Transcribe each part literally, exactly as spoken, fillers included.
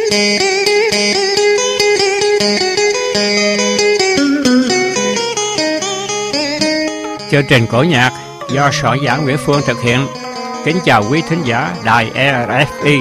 Chương trình cổ nhạc do soạn giả Nguyễn Phương thực hiện. Kính chào quý thính giả đài e rờ ép i.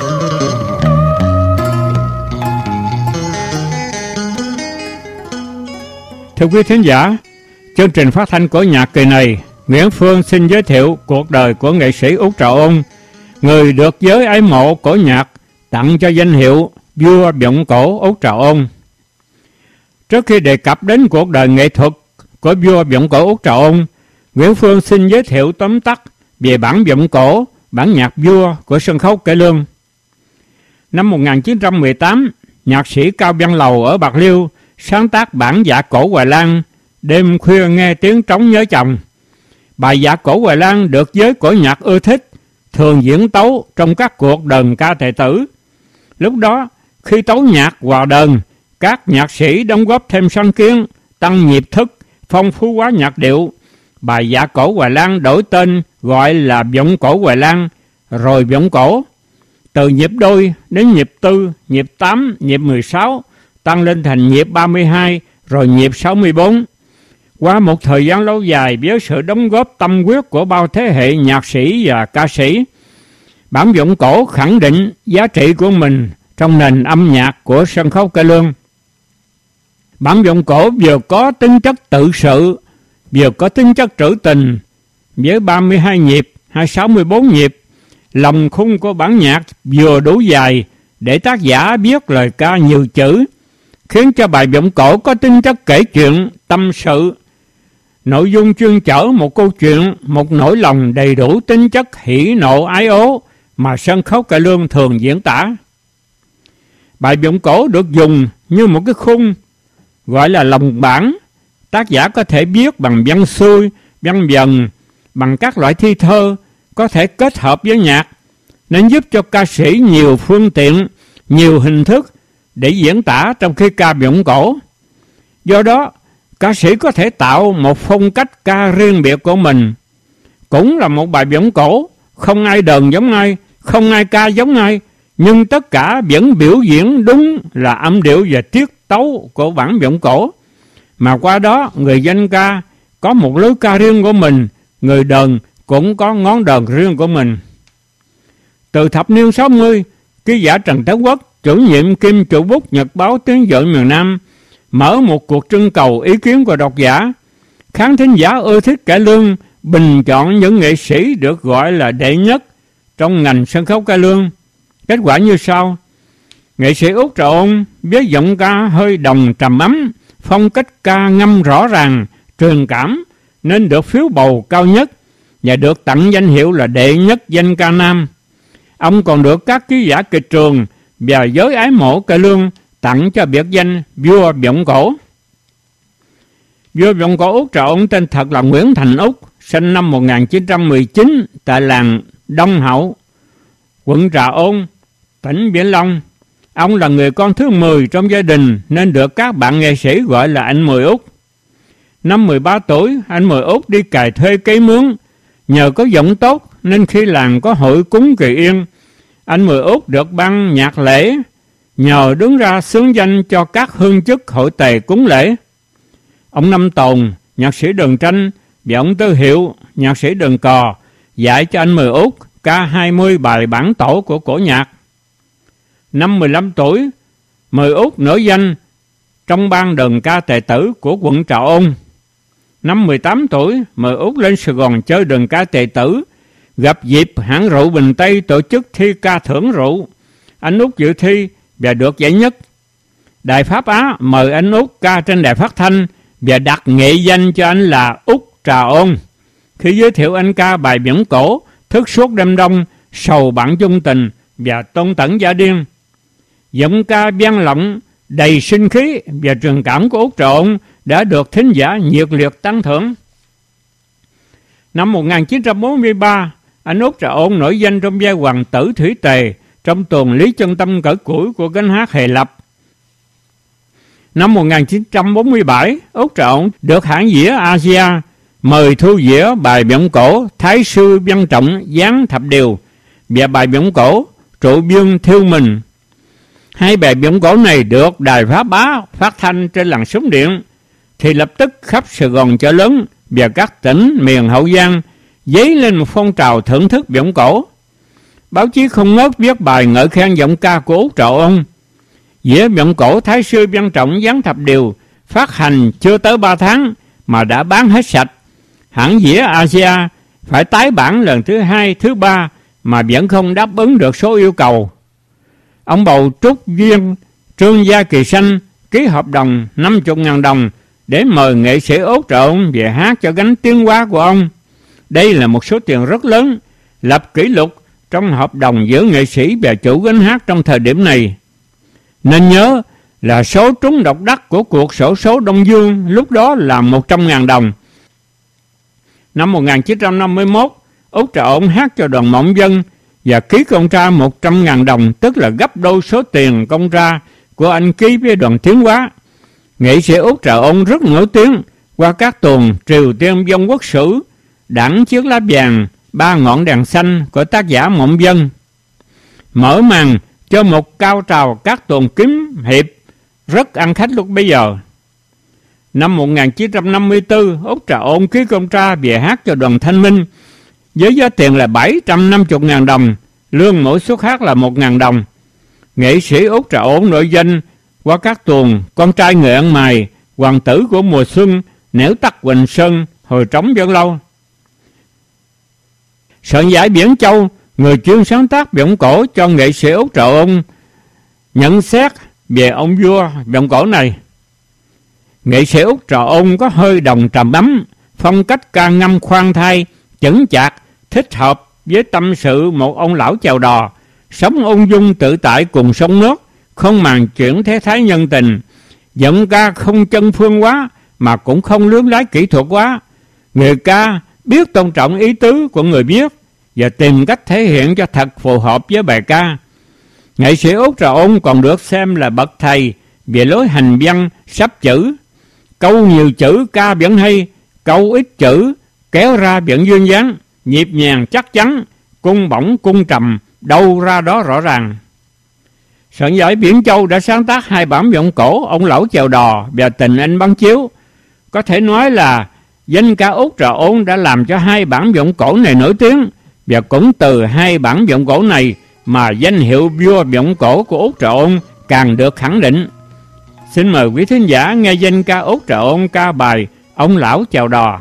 Thưa quý thính giả, chương trình phát thanh cổ nhạc kỳ này, Nguyễn Phương xin giới thiệu cuộc đời của nghệ sĩ Út Trà Ôn, người được giới ái mộ cổ nhạc tặng cho danh hiệu vua vọng cổ Út Trà Ôn. Trước khi đề cập đến cuộc đời nghệ thuật của vua vọng cổ Út Trà Ôn, Nguyễn Phương xin giới thiệu tóm tắt về bản vọng cổ, bản nhạc vua của sân khấu cải lương. Năm một nghìn chín trăm mười tám, nhạc sĩ Cao Văn Lầu ở Bạc Liêu sáng tác bản Dạ Cổ Hoài Lan, Đêm khuya nghe tiếng trống nhớ chồng. Bài Dạ Cổ Hoài Lan được giới cổ nhạc ưa thích, thường diễn tấu trong các cuộc đờn ca tài tử. Lúc đó, khi tấu nhạc hòa đờn, các nhạc sĩ đóng góp thêm sáng kiến, tăng nhịp thức, phong phú hóa nhạc điệu. Bài Dạ Cổ Hoài Lan đổi tên gọi là Vọng Cổ Hoài Lan, rồi Vọng Cổ. Từ nhịp đôi đến nhịp tư, nhịp tám, nhịp mười sáu, tăng lên thành nhịp ba mươi hai, rồi nhịp sáu mươi bốn. Qua một thời gian lâu dài với sự đóng góp tâm huyết của bao thế hệ nhạc sĩ và ca sĩ, bản vọng cổ khẳng định giá trị của mình trong nền âm nhạc của sân khấu cải lương. Bản vọng cổ vừa có tính chất tự sự, vừa có tính chất trữ tình, với ba mươi hai nhịp hay sáu mươi bốn nhịp. Lòng khung của bản nhạc vừa đủ dài để tác giả viết lời ca nhiều chữ, khiến cho bài vọng cổ có tính chất kể chuyện, tâm sự. Nội dung chuyên chở một câu chuyện, một nỗi lòng đầy đủ tính chất hỉ nộ ái ố mà sân khấu cải lương thường diễn tả. Bài vọng cổ được dùng như một cái khung, gọi là lồng bản. Tác giả có thể viết bằng văn xuôi, văn vần, bằng các loại thi thơ, có thể kết hợp với nhạc, nên giúp cho ca sĩ nhiều phương tiện, nhiều hình thức để diễn tả trong khi ca vọng cổ. Do đó, ca sĩ có thể tạo một phong cách ca riêng biệt của mình. Cũng là một bài vọng cổ, không ai đờn giống ai, không ai ca giống ai, nhưng tất cả vẫn biểu diễn đúng là âm điệu và tiết tấu của bản vọng cổ. Mà qua đó, người danh ca có một lối ca riêng của mình, người đờn cũng có ngón đờn riêng của mình. Từ thập niên sáu mươi, ký giả Trần Tấn Quốc, chủ nhiệm kiêm chủ bút Nhật báo Tiếng Vọng miền Nam, mở một cuộc trưng cầu ý kiến của độc giả. Khán thính giả ưa thích cải lương bình chọn những nghệ sĩ được gọi là đệ nhất trong ngành sân khấu cải lương. Kết quả như sau: nghệ sĩ Út Trà Ôn với giọng ca hơi đồng trầm ấm, phong cách ca ngâm rõ ràng, truyền cảm, nên được phiếu bầu cao nhất và được tặng danh hiệu là đệ nhất danh ca nam. Ông còn được các ký giả kịch trường và giới ái mộ cải lương tặng cho biệt danh vua vọng cổ. Vua vọng cổ Út Trà Ôn tên thật là Nguyễn Thành Út, sinh năm một nghìn chín trăm mười chín tại làng Đông Hậu, quận Trà Ôn, tỉnh Vĩnh Long. Ông là người con thứ mười trong gia đình nên được các bạn nghệ sĩ gọi là anh Mười Út. Năm mười ba tuổi, anh Mười Út đi cày thuê cấy mướn. Nhờ có giọng tốt nên khi làng có hội cúng kỳ yên, anh Mười Út được ban nhạc lễ, nhờ đứng ra xướng danh cho các hương chức hội tề cúng lễ. Ông Năm Tồn, nhạc sĩ đờn tranh, và ông Tư Hiệu, nhạc sĩ đờn cò, dạy cho anh Mười Út ca hai mươi bài bản tổ của cổ nhạc. Năm mười lăm tuổi, Mười Út nổi danh trong ban đờn ca tài tử của quận Trà Ôn. Năm mười tám tuổi, Mười Út lên Sài Gòn chơi đờn ca tài tử, gặp dịp hãng rượu Bình Tây tổ chức thi ca thưởng rượu. Anh Út dự thi và được giải nhất. Đài Pháp Á mời anh Út ca trên đài phát thanh và đặt nghệ danh cho anh là Út Trà Ôn. Khi giới thiệu anh ca bài vọng cổ Thức suốt đêm đông, Sầu bạn chung tình và Tôn tẩn giả điên. Giọng ca vang lộng, đầy sinh khí và truyền cảm của Út Trà Ôn đã được thính giả nhiệt liệt tán thưởng. Năm một nghìn chín trăm bốn mươi ba, anh Út Trà Ôn nổi danh trong vai hoàng tử Thủy Tề trong tuồng Lý Chân Tâm cởi củi của gánh hát Hề Lập. Năm một nghìn chín trăm bốn mươi bảy, Út Trà Ôn được hãng dĩa Asia mời thu dĩa bài vọng cổ Thái Sư Văn Trọng Giáng Thập Điều và bài vọng cổ Trụ Biên Thiêu Mình. Hai bài vọng cổ này được đài Pháp Bá phát thanh trên làn sóng điện, thì lập tức khắp Sài Gòn chợ lớn và các tỉnh miền Hậu Giang dấy lên một phong trào thưởng thức vọng cổ. Báo chí không ngớt viết bài ngợi khen giọng ca của Út Trọ Ôn. Dĩa vọng cổ Thái Sư Văn Trọng Giáng Thập Điều phát hành chưa tới ba tháng mà đã bán hết sạch. Hãng dĩa Asia phải tái bản lần thứ hai, thứ ba mà vẫn không đáp ứng được số yêu cầu. Ông bầu trúc viên Trương Gia Kỳ Sanh ký hợp đồng năm mươi ngàn đồng để mời nghệ sĩ Út Trọ Ôn về hát cho gánh tiếng hóa của ông. Đây là một số tiền rất lớn, lập kỷ lục trong hợp đồng giữa nghệ sĩ và chủ gánh hát trong thời điểm này. Nên nhớ là số trúng độc đắc của cuộc xổ số Đông Dương lúc đó là một trăm ngàn đồng. Năm một nghìn chín trăm năm mươi mốt, Út Trọ Ôn hát cho đoàn Mộng Dân và ký công tra một trăm ngàn đồng, tức là gấp đôi số tiền công tra của anh ký với đoàn Tiến Hóa. Nghệ sĩ Út Trọ Ôn rất nổi tiếng qua các tuồng Triều Tiên Vong Quốc Sử, Đảng Chiếc Lá Vàng, Ba Ngọn Đèn Xanh của tác giả Mộng Dân. Mở màn cho một cao trào các tuồng kiếm hiệp rất ăn khách lúc bấy giờ. Năm một nghìn chín trăm năm mươi tư, Út Trọ Ôn ký công tra về hát cho đoàn Thanh Minh với giá tiền là bảy trăm năm mươi ngàn đồng, lương mỗi suất hát là một ngàn đồng. Nghệ sĩ Út Trọ Ôn nổi danh qua các tuồng Con Trai Người Ăn Mày, Hoàng Tử của Mùa Xuân, Nẻo Tắt Quỳnh Sơn, Hồi Trống Vân Lâu. Soạn giải Biển Châu, người chuyên sáng tác vọng cổ cho nghệ sĩ Út Trọ Ôn, nhận xét về ông vua vọng cổ này. Nghệ sĩ Út Trọ Ôn có hơi đồng trầm ấm, phong cách ca ngâm khoan thai, chững chạc, thích hợp với tâm sự một ông lão chèo đò, sống ung dung tự tại cùng sông nước, không màng chuyển thế thái nhân tình. Giọng ca không chân phương quá mà cũng không lướm lái kỹ thuật quá. Người ca biết tôn trọng ý tứ của người viết và tìm cách thể hiện cho thật phù hợp với bài ca. Nghệ sĩ Út Trọ Ôn còn được xem là bậc thầy về lối hành văn sắp chữ. Câu nhiều chữ ca vẫn hay, câu ít chữ kéo ra vẫn duyên dáng, nhịp nhàng chắc chắn, cung bổng cung trầm, đâu ra đó rõ ràng. Soạn giải Biển Châu đã sáng tác hai bản vọng cổ Ông Lão Chèo Đò và Tình Anh Bán Chiếu. Có thể nói là danh ca Út Trọ Ôn đã làm cho hai bản vọng cổ này nổi tiếng, và cũng từ hai bản vọng cổ này mà danh hiệu vua vọng cổ của Út Trọ Ôn càng được khẳng định. Xin mời quý thính giả nghe danh ca Út Trọ Ôn ca bài Ông Lão Chèo Đò.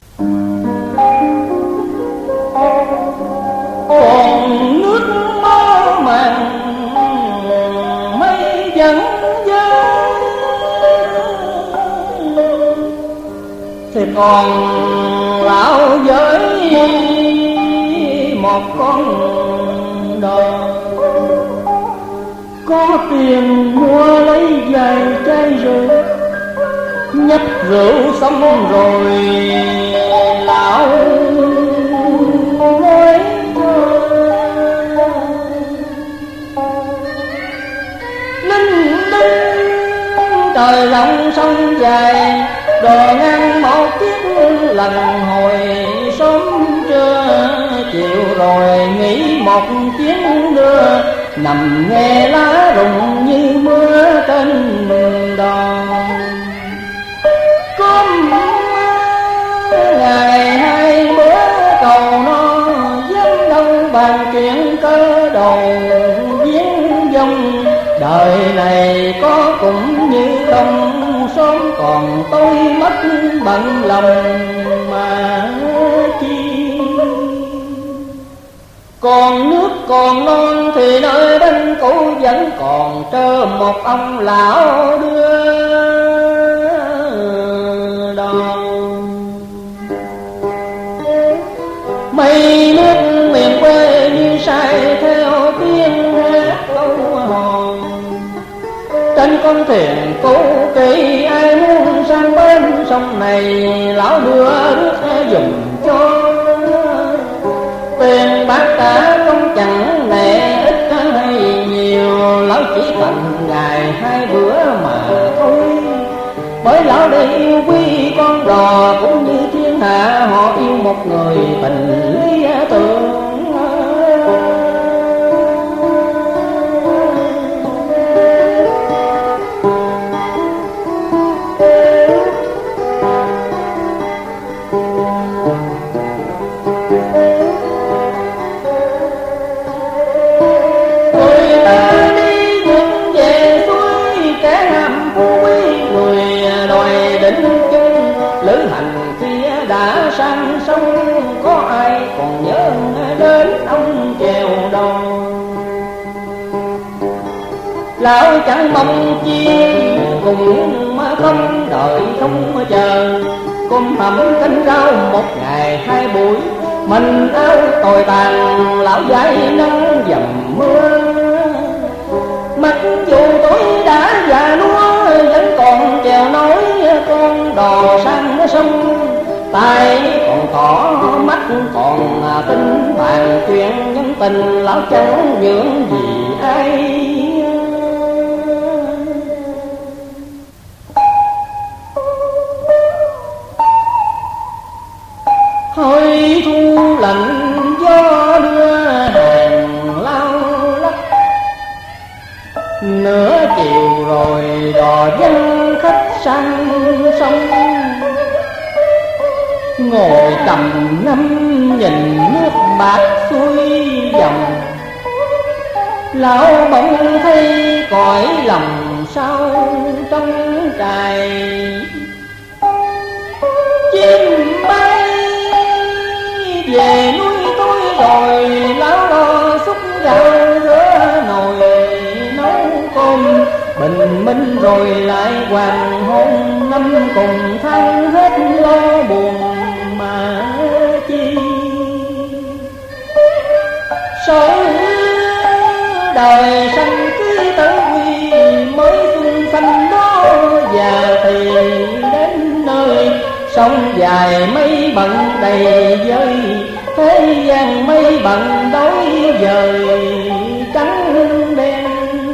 Còn nước mơ màng mây vẫn dâng, thì còn lão với một con đò. Có tiền mua lấy vài chai rượu, nhấp rượu xong rồi lão nói linh đinh trời rộng sông dài, đò ngang một chiếc lần hồi sớm trưa. Chiều rồi nghỉ một chuyến đưa, nằm nghe lá rụng như mưa trên đò. Có ngày hai bữa cầu no, dám đâu bàn chuyện cơ đầu viếng dông. Đời này có cũng như không, sớm còn tôi mất bận lòng mà chi. Còn nước còn non thì nơi bên cũ vẫn còn trơ một ông lão đưa đò. Mây nước miền quê như say theo tiếng hát câu hò. Trên con thuyền cũ kỹ ai muốn sang bên sông này, lão đưa nước dùng cho. Tiền bạc cả không chẳng nể ít hay nhiều, lão chỉ cần ngày hai bữa mà thôi. Bởi lão đây yêu quý con đò cũng như thiên hạ, họ yêu một người tình lý tưởng. lão chẳng mong chi cùng mà không đợi không chờ. Cơm hầm canh rau một ngày hai buổi, mình áo tồi tàn lão dãi nắng dầm mưa. Mặc dù tôi đã già nua vẫn còn chèo nổi con đò sang sông. Tai còn tỏ mắt còn tin bàn chuyện nhân tình, lão chẳng nhượng gì ai. Hơi thu lạnh gió đưa hàng lao lắc, nửa chiều rồi đò dân khách sang sông. Ngồi trầm ngâm nhìn nước bạc xuôi dòng, lão bỗng thấy cõi lòng sao trong trài. Chim bay về núi tôi rồi, lão đo xúc gạo rửa nồi nấu cơm. Bình minh rồi lại hoàng hôn, năm cùng than hết lo buồn mà chi. Sống đời sanh cưới tử quy, mới xuân xanh đó già thì đến nơi. Sông dài mây bận đầy vơi, thế gian mây bận đối dời trắng đen.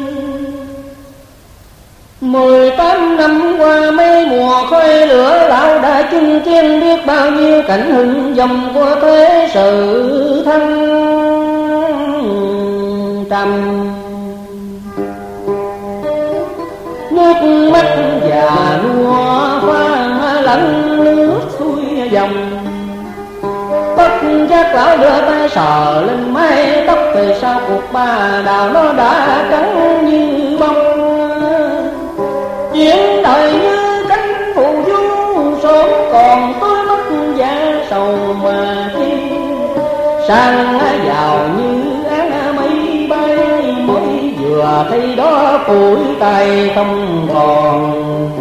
Mười tám năm qua mấy mùa khói lửa, lão đã chứng kiến biết bao nhiêu cảnh hưng dòng của thế sự thăng trầm. Nước mắt già nua hoa lẫn nước xuôi dòng. Bất giác lão đưa tay sờ lên mái tóc, từ sau cuộc ba đào nó đã trắng như bông. Chuyện đời như cánh phù du, sớm còn tôi mất giá sầu mà chi. Sang vào như áng mây bay, mới vừa thấy đó phủi tay không còn.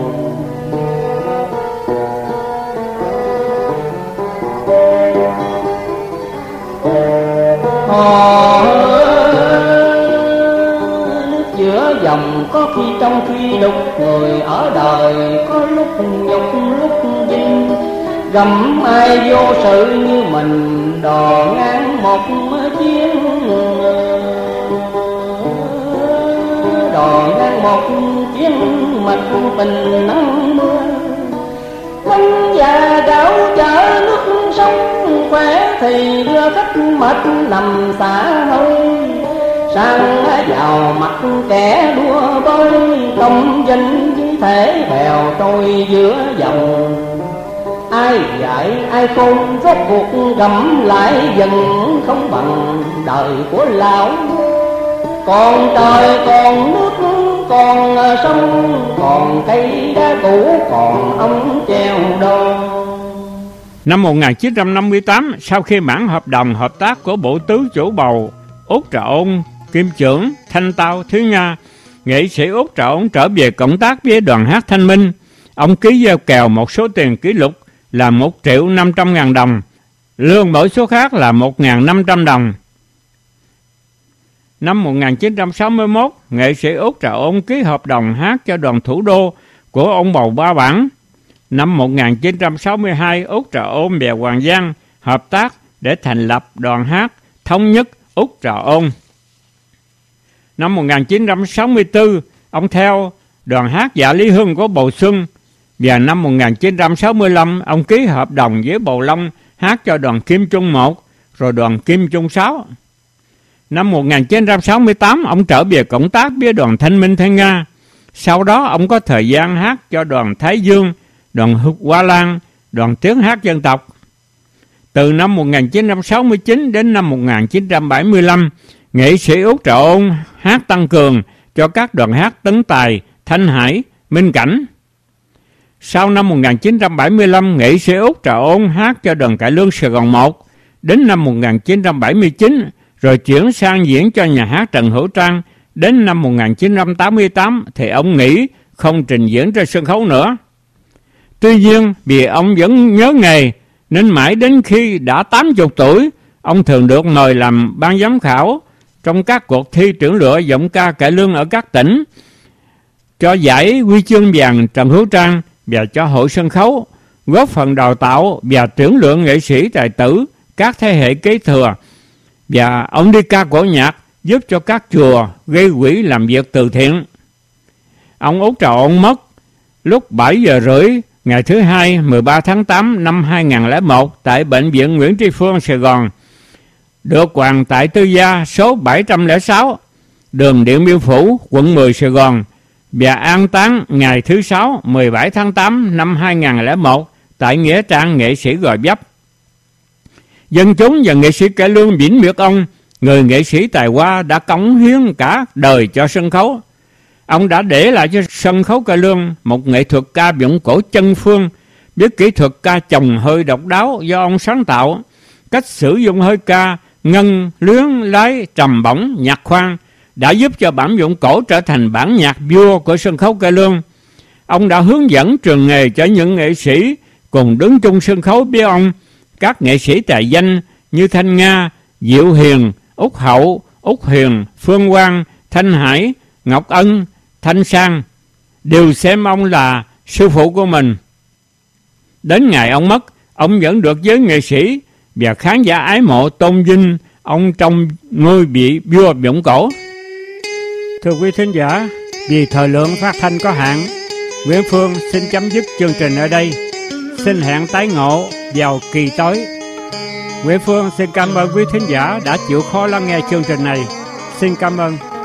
Hò nước giữa dòng có khi trong khi đục, người ở đời có lúc nhục lúc vinh. Gầm ai vô sự như mình, đò ngang một chuyến, đò ngang một chuyến mặt tình nắng mưa. Quân già gạo chở nước sông, khỏe thì đưa khách mệt nằm xả hơi. Sang vào mặt kẻ đua bơi, công danh như thể bèo trôi giữa dòng. Ai dạy ai khôn rốt cuộc gầm lại dần không bằng đời của lão. Còn trời còn nước còn sông, còn cây đá cũ còn ông treo đô. Năm một nghìn chín trăm năm mươi tám, sau khi mãn hợp đồng hợp tác của Bộ Tứ Chủ Bầu Út Trà Ôn, Kim Chưởng, Thanh Tao, Thứ Nga, nghệ sĩ Út Trà Ôn trở về cộng tác với đoàn hát Thanh Minh. Ông ký giao kèo một số tiền kỷ lục là một triệu năm trăm ngàn đồng, lương mỗi số khác là một nghìn năm trăm đồng. Năm một nghìn chín trăm sáu mươi mốt, nghệ sĩ Út Trà Ôn ký hợp đồng hát cho đoàn Thủ Đô của ông Bầu Ba Bản. Năm một nghìn chín trăm sáu mươi hai, Út Trà Ôn và Hoàng Giang hợp tác để thành lập đoàn hát Thống Nhất Út Trà Ôn. Năm một nghìn chín trăm sáu mươi tư, ông theo đoàn hát Dạ Lý Hưng của Bầu Xuân. Và năm một nghìn chín trăm sáu mươi lăm, ông ký hợp đồng với Bầu Long hát cho đoàn Kim Trung một, rồi đoàn Kim Trung sáu. Năm một nghìn chín trăm sáu mươi tám, ông trở về cộng tác với đoàn Thanh Minh Thanh Nga. Sau đó, ông có thời gian hát cho đoàn Thái Dương, đoàn Hoa Lan, đoàn Tiếng Hát Dân Tộc. Từ năm một nghìn chín trăm sáu mươi chín đến năm một nghìn chín trăm bảy mươi lăm, nghệ sĩ Út Trà Ôn hát tăng cường cho các đoàn hát Tấn Tài, Thanh Hải, Minh Cảnh. Sau năm một nghìn chín trăm bảy mươi lăm, nghệ sĩ Út Trà Ôn hát cho đoàn cải lương Sài Gòn một. Đến năm một nghìn chín trăm bảy mươi chín, rồi chuyển sang diễn cho nhà hát Trần Hữu Trang Đến năm một nghìn chín trăm tám mươi tám thì ông nghỉ không trình diễn trên sân khấu nữa. Tuy nhiên vì ông vẫn nhớ nghề nên mãi đến khi đã tám mươi tuổi, ông thường được mời làm ban giám khảo trong các cuộc thi tuyển lựa giọng ca cải lương ở các tỉnh, cho giải huy chương vàng Trần Hữu Trang và cho hội sân khấu, góp phần đào tạo và tuyển lựa nghệ sĩ tài tử các thế hệ kế thừa. Và ông đi ca cổ nhạc giúp cho các chùa gây quỹ làm việc từ thiện. Ông Út Trà Ôn mất lúc bảy giờ rưỡi ngày thứ hai mười ba tháng tám năm hai nghìn không trăm lẻ một tại Bệnh viện Nguyễn Tri Phương, Sài Gòn, được quàng tại tư gia số bảy trăm lẻ sáu, đường Điện Biên Phủ, quận mười, Sài Gòn, và an táng ngày thứ sáu mười bảy tháng tám năm hai nghìn không trăm lẻ một tại Nghĩa Trang Nghệ sĩ Gò Vấp. Dân chúng và nghệ sĩ cải lương vĩnh biệt ông, người nghệ sĩ tài hoa đã cống hiến cả đời cho sân khấu. Ông đã để lại cho sân khấu cải lương một nghệ thuật ca vọng cổ chân phương, biết kỹ thuật ca chồng hơi độc đáo do ông sáng tạo, cách sử dụng hơi ca ngân, luyến, lái, trầm bổng, nhạc khoan đã giúp cho bản vọng cổ trở thành bản nhạc vua của sân khấu cải lương. Ông đã hướng dẫn trường nghề cho những nghệ sĩ cùng đứng chung sân khấu với ông, các nghệ sĩ tài danh như Thanh Nga, Diệu Hiền, Úc Hậu, Úc Hiền, Phương Quang, Thanh Hải, Ngọc Ân, Thanh Sang đều xem ông là sư phụ của mình. Đến ngày ông mất, ông vẫn được giới nghệ sĩ và khán giả ái mộ tôn vinh ông trong ngôi vị vua vọng cổ. Thưa quý thính giả, vì thời lượng phát thanh có hạn, Nguyễn Phương xin chấm dứt chương trình ở đây. Xin hẹn tái ngộ vào kỳ tới. Nguyễn Phương xin cảm ơn quý thính giả đã chịu khó lắng nghe chương trình này. Xin cảm ơn.